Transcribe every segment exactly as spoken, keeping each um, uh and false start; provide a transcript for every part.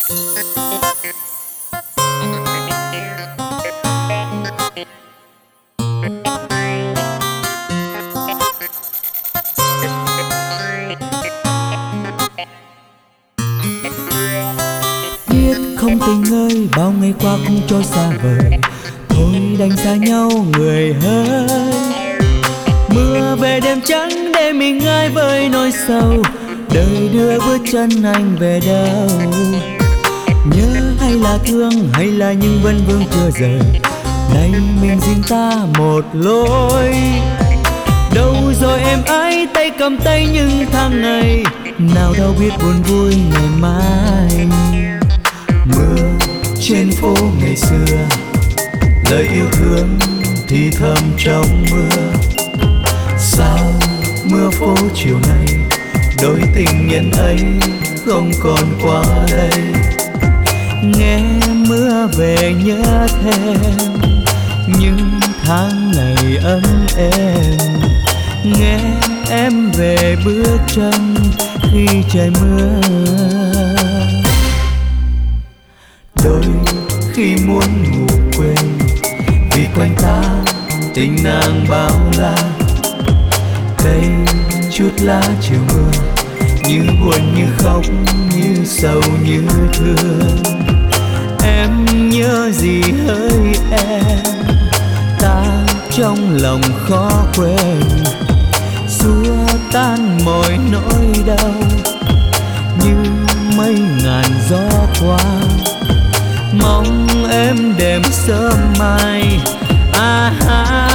Không tình ơi, bao ngày qua cũng trôi xa vời, thôi đành xa nhau người ơi. Mưa về đêm trắng để mình ai với nỗi sầu, đời đưa bước chân anh về đâu. Nhớ hay là thương hay là những vấn vương chưa rời, nay mình riêng ta một lối. Đâu rồi em ấy, tay cầm tay những tháng ngày, nào đâu biết buồn vui ngày mai. Mưa trên phố ngày xưa, lời yêu thương thì thầm trong mưa. Sao mưa phố chiều nay, đôi tình nhân ấy không còn qua đây. Nghe mưa về nhớ thêm những tháng ngày ấm êm, nghe em về bước chân khi trời mưa. Đôi khi muốn ngủ quên, vì quanh ta tình nàng bao la. Cây chút lá chiều mưa, như buồn như khóc, như sầu như thương. Em nhớ gì hỡi em, ta trong lòng khó quên. Xua tan mọi nỗi đau, như mây ngàn gió qua. Mong em đêm sớm mai. À ha.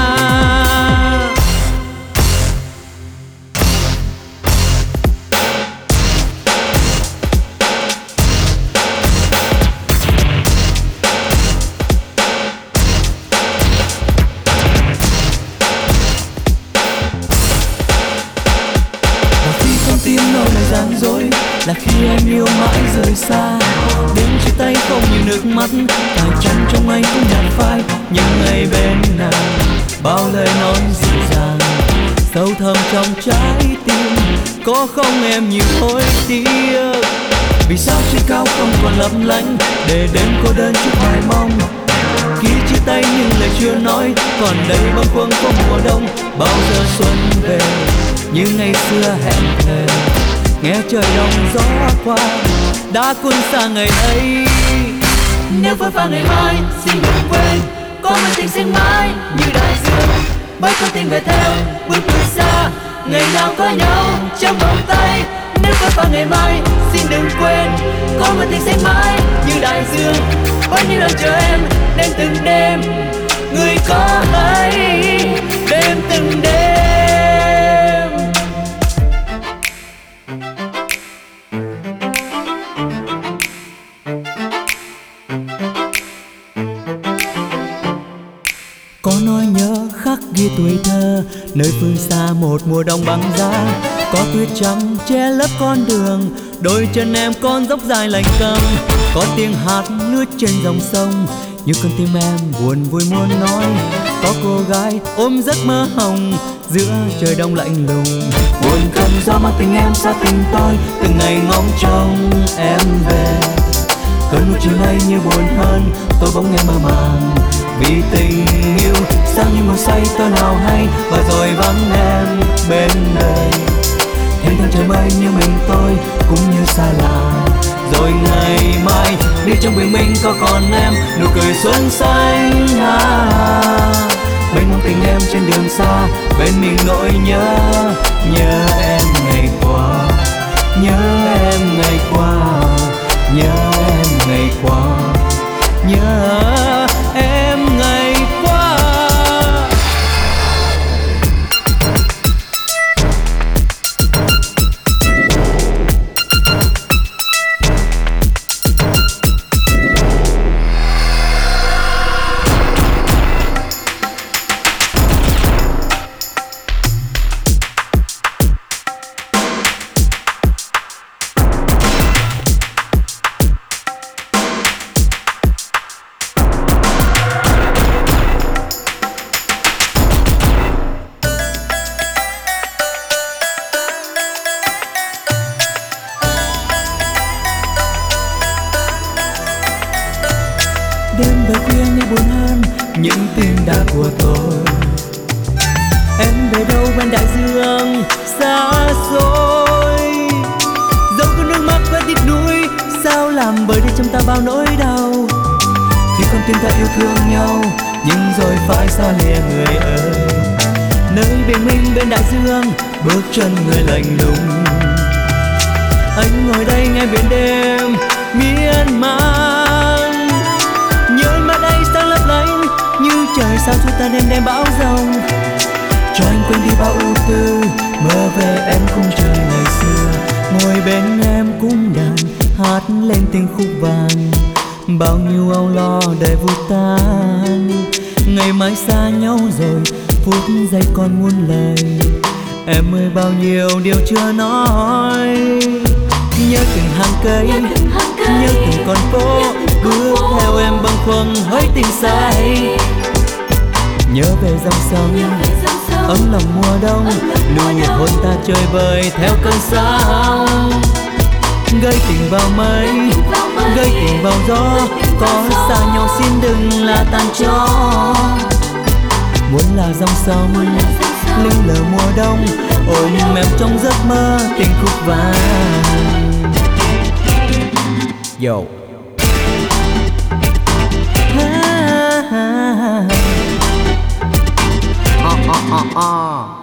Và khi con tim nỗi lời gian dối, là khi em yêu mãi rời xa. Đến chia tay không nhiều nước mắt, phải chăng trong anh cũng nhạt phai. Nhưng ngày bên nàng, bao lời nói dịu dàng, sâu thẳm trong trái tim. Có không em nhiều hối tiếc, vì sao trên cao không còn lấp lánh, để đêm cô đơn chút hoài mong. Khi chia tay nhưng lời chưa nói, còn đây bâng khuâng có mùa đông. Bao giờ xuân về, như ngày xưa hẹn thề, nghe trời đông gió qua, đã cuốn xa ngày ấy. Nếu vỡ vang ngày mai, xin đừng quên, có một tình sinh mãi như đại dương. Bởi con tim về theo, bước bước xa, ngày nào có nhau trong vòng tay. Nếu vỡ vang ngày mai, xin đừng quên, có một tình sinh mãi như đại dương. Bởi như lần chờ em, đêm từng đêm, người có hay, đêm từng đêm. Có nỗi nhớ khắc ghi tuổi thơ, nơi phương xa một mùa đông băng giá. Có tuyết trắng che lấp con đường, đôi chân em con dốc dài lạnh câm. Có tiếng hát lướt trên dòng sông, như con tim em buồn vui muốn nói. Có cô gái ôm giấc mơ hồng, giữa trời đông lạnh lùng. Buồn cơn gió mang tình em xa tình tôi, từng ngày ngóng trông em về. Cơn mưa chiều nay như buồn hơn, tôi bỗng nghe mơ màng. Vì tình yêu sao như màu say tôi nào hay, và rồi vắng em bên đời. Thêm tháng trời mây như mình tôi cũng như xa lạ. Rồi ngày mai đi trong bình minh có còn em, nụ cười xuân xanh. À, bên mong tình em trên đường xa, bên mình nỗi nhớ. Nhớ em ngày qua, nhớ em ngày qua, nhớ em ngày qua, nhớ em ngày qua. đêm về khuya nghe buồn hơn những tiếng đàn của tôi. Em về đâu bên đại dương xa xôi, dẫu có nước mắt và tiếc nuối, sao làm bởi đây trong ta bao nỗi đau. Khi con tim ta yêu thương nhau nhưng rồi phải xa lìa người ơi. Nơi bình minh bên đại dương bước chân người lạnh lùng, anh ngồi đây nghe biển đêm miên man. Nhớ mà đây sáng lấp lánh như trời sao cho ta đêm đêm bão giông, cho anh quên đi bao ưu tư, mơ về em khung trời ngày xưa. Ngồi bên em cung đàn hát lên tiếng khúc vàng, bao nhiêu âu lo đời vụt tan. Ngày mai xa nhau rồi phút giây còn muôn lời, em ơi bao nhiêu điều chưa nói. Nhớ từng hàng cây, nhớ từng con phố, bước theo em bâng khuâng hỡi tình say. Nhớ về dòng sông ấm lòng mùa đông, nụ hôn ta chơi vơi theo cơn sóng. Gây tình vào mây, gây tình vào gió, có xa nhau xin đừng là tàn chó. Muốn là dòng sông lưng lờ mùa đông, ôm em trong giấc mơ tình khúc vàng. Yo. Ha ha ha. Ah, ah, ah, ah.